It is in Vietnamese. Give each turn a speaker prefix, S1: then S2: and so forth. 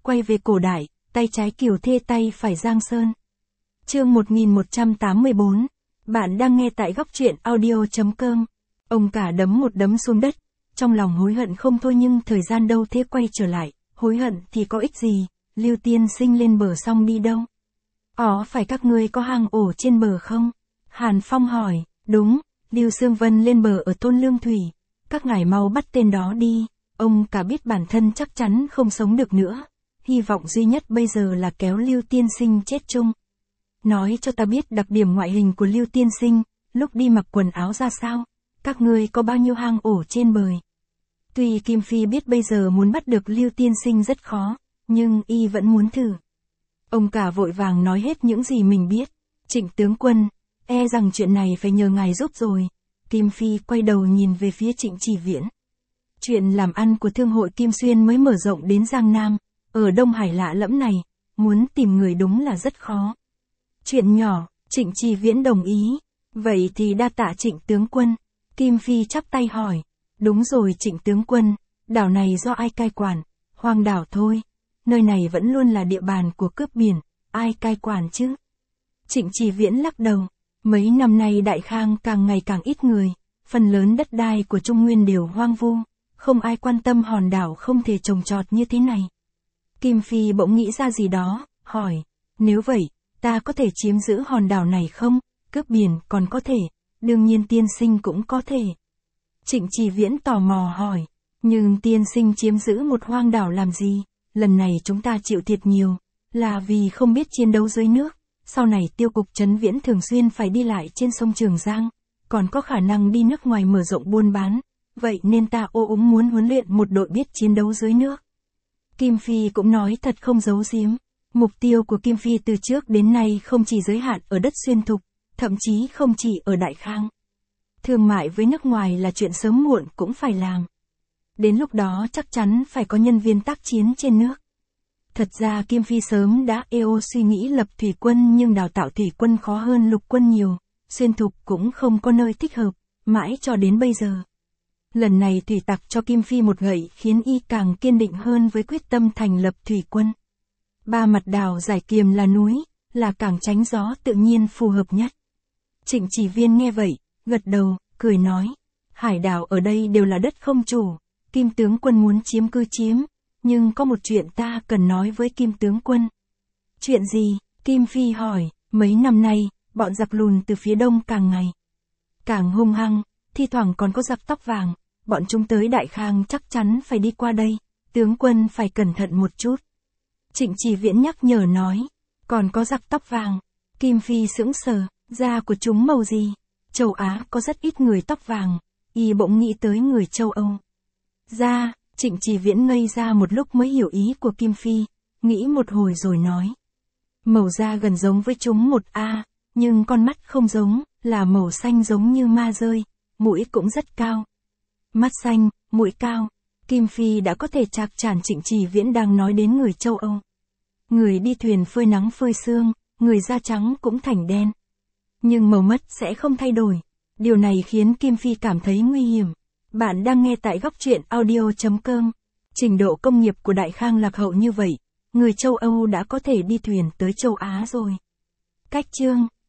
S1: quay về cổ đại, tay trái Kiều Thê tay phải Giang Sơn. Chương 1184. Bạn đang nghe tại góc truyện audio.com. Ông cả đấm một đấm xuống đất, trong lòng hối hận không thôi nhưng thời gian đâu thế quay trở lại, hối hận thì có ích gì, Lưu tiên sinh lên bờ xong đi đâu? Phải các ngươi có hang ổ trên bờ không? Hàn Phong hỏi, đúng, Lưu Sương Vân lên bờ ở thôn Lương Thủy, các ngài mau bắt tên đó đi, ông cả biết bản thân chắc chắn không sống được nữa, hy vọng duy nhất bây giờ là kéo Lưu tiên sinh chết chung. Nói cho ta biết đặc điểm ngoại hình của Lưu tiên sinh, lúc đi mặc quần áo ra sao, các ngươi có bao nhiêu hang ổ trên bờ. Tuy Kim Phi biết bây giờ muốn bắt được Lưu tiên sinh rất khó, nhưng y vẫn muốn thử. Ông cả vội vàng nói hết những gì mình biết. Trịnh tướng quân, e rằng chuyện này phải nhờ ngài giúp rồi. Kim Phi quay đầu nhìn về phía Trịnh Chỉ Viễn. Chuyện làm ăn của thương hội Kim Xuyên mới mở rộng đến Giang Nam, ở Đông Hải lạ lẫm này, muốn tìm người đúng là rất khó. Chuyện nhỏ, Trịnh Chỉ Viễn đồng ý. Vậy thì đa tạ Trịnh tướng quân. Kim Phi chắp tay hỏi. Đúng rồi Trịnh tướng quân, đảo này do ai cai quản? Hoang đảo thôi. Nơi này vẫn luôn là địa bàn của cướp biển, ai cai quản chứ? Trịnh Chỉ Viễn lắc đầu. Mấy năm nay Đại Khang càng ngày càng ít người, phần lớn đất đai của Trung Nguyên đều hoang vu, không ai quan tâm hòn đảo không thể trồng trọt như thế này. Kim Phi bỗng nghĩ ra gì đó, hỏi, nếu vậy, ta có thể chiếm giữ hòn đảo này không? Cướp biển còn có thể, đương nhiên tiên sinh cũng có thể. Trịnh Chỉ Viễn tò mò hỏi, nhưng tiên sinh chiếm giữ một hoang đảo làm gì? Lần này chúng ta chịu thiệt nhiều, là vì không biết chiến đấu dưới nước. Sau này Tiêu cục Trấn Viễn thường xuyên phải đi lại trên sông Trường Giang, còn có khả năng đi nước ngoài mở rộng buôn bán. Vậy nên ta muốn huấn luyện một đội biết chiến đấu dưới nước. Kim Phi cũng nói thật không giấu giếm. Mục tiêu của Kim Phi từ trước đến nay không chỉ giới hạn ở đất xuyên thục, thậm chí không chỉ ở Đại Khang. Thương mại với nước ngoài là chuyện sớm muộn cũng phải làm. Đến lúc đó chắc chắn phải có nhân viên tác chiến trên nước. Thật ra Kim Phi sớm đã suy nghĩ lập thủy quân nhưng đào tạo thủy quân khó hơn lục quân nhiều, xuyên thục cũng không có nơi thích hợp, mãi cho đến bây giờ. Lần này thủy tặc cho Kim Phi một gậy khiến y càng kiên định hơn với quyết tâm thành lập thủy quân. Ba mặt đảo Giải Kiềm là núi, là cảng tránh gió tự nhiên phù hợp nhất. Trịnh Chỉ Viên nghe vậy, gật đầu, cười nói, hải đảo ở đây đều là đất không chủ, Kim tướng quân muốn chiếm cứ chiếm. Nhưng có một chuyện ta cần nói với Kim tướng quân. Chuyện gì? Kim Phi hỏi, mấy năm nay, bọn giặc lùn từ phía đông càng ngày càng hung hăng, thi thoảng còn có giặc tóc vàng, bọn chúng tới Đại Khang chắc chắn phải đi qua đây, tướng quân phải cẩn thận một chút. Trịnh Chỉ Viễn nhắc nhở nói, còn có giặc tóc vàng. Kim Phi sững sờ, da của chúng màu gì? Châu Á có rất ít người tóc vàng, y bỗng nghĩ tới người châu Âu. Da. Trịnh Chỉ Viễn ngây ra một lúc mới hiểu ý của Kim Phi, nghĩ một hồi rồi nói. Màu da gần giống với chúng một A, nhưng con mắt không giống, là màu xanh giống như ma rơi, mũi cũng rất cao. Mắt xanh, mũi cao, Kim Phi đã có thể trạc tràn Trịnh Chỉ Viễn đang nói đến người châu Âu. Người đi thuyền phơi nắng phơi sương, người da trắng cũng thành đen. Nhưng màu mắt sẽ không thay đổi, điều này khiến Kim Phi cảm thấy nguy hiểm. Bạn đang nghe tại góc truyện audio.com. Trình độ công nghiệp của Đại Khang lạc hậu như vậy, người châu Âu đã có thể đi thuyền tới châu Á rồi. Cách chương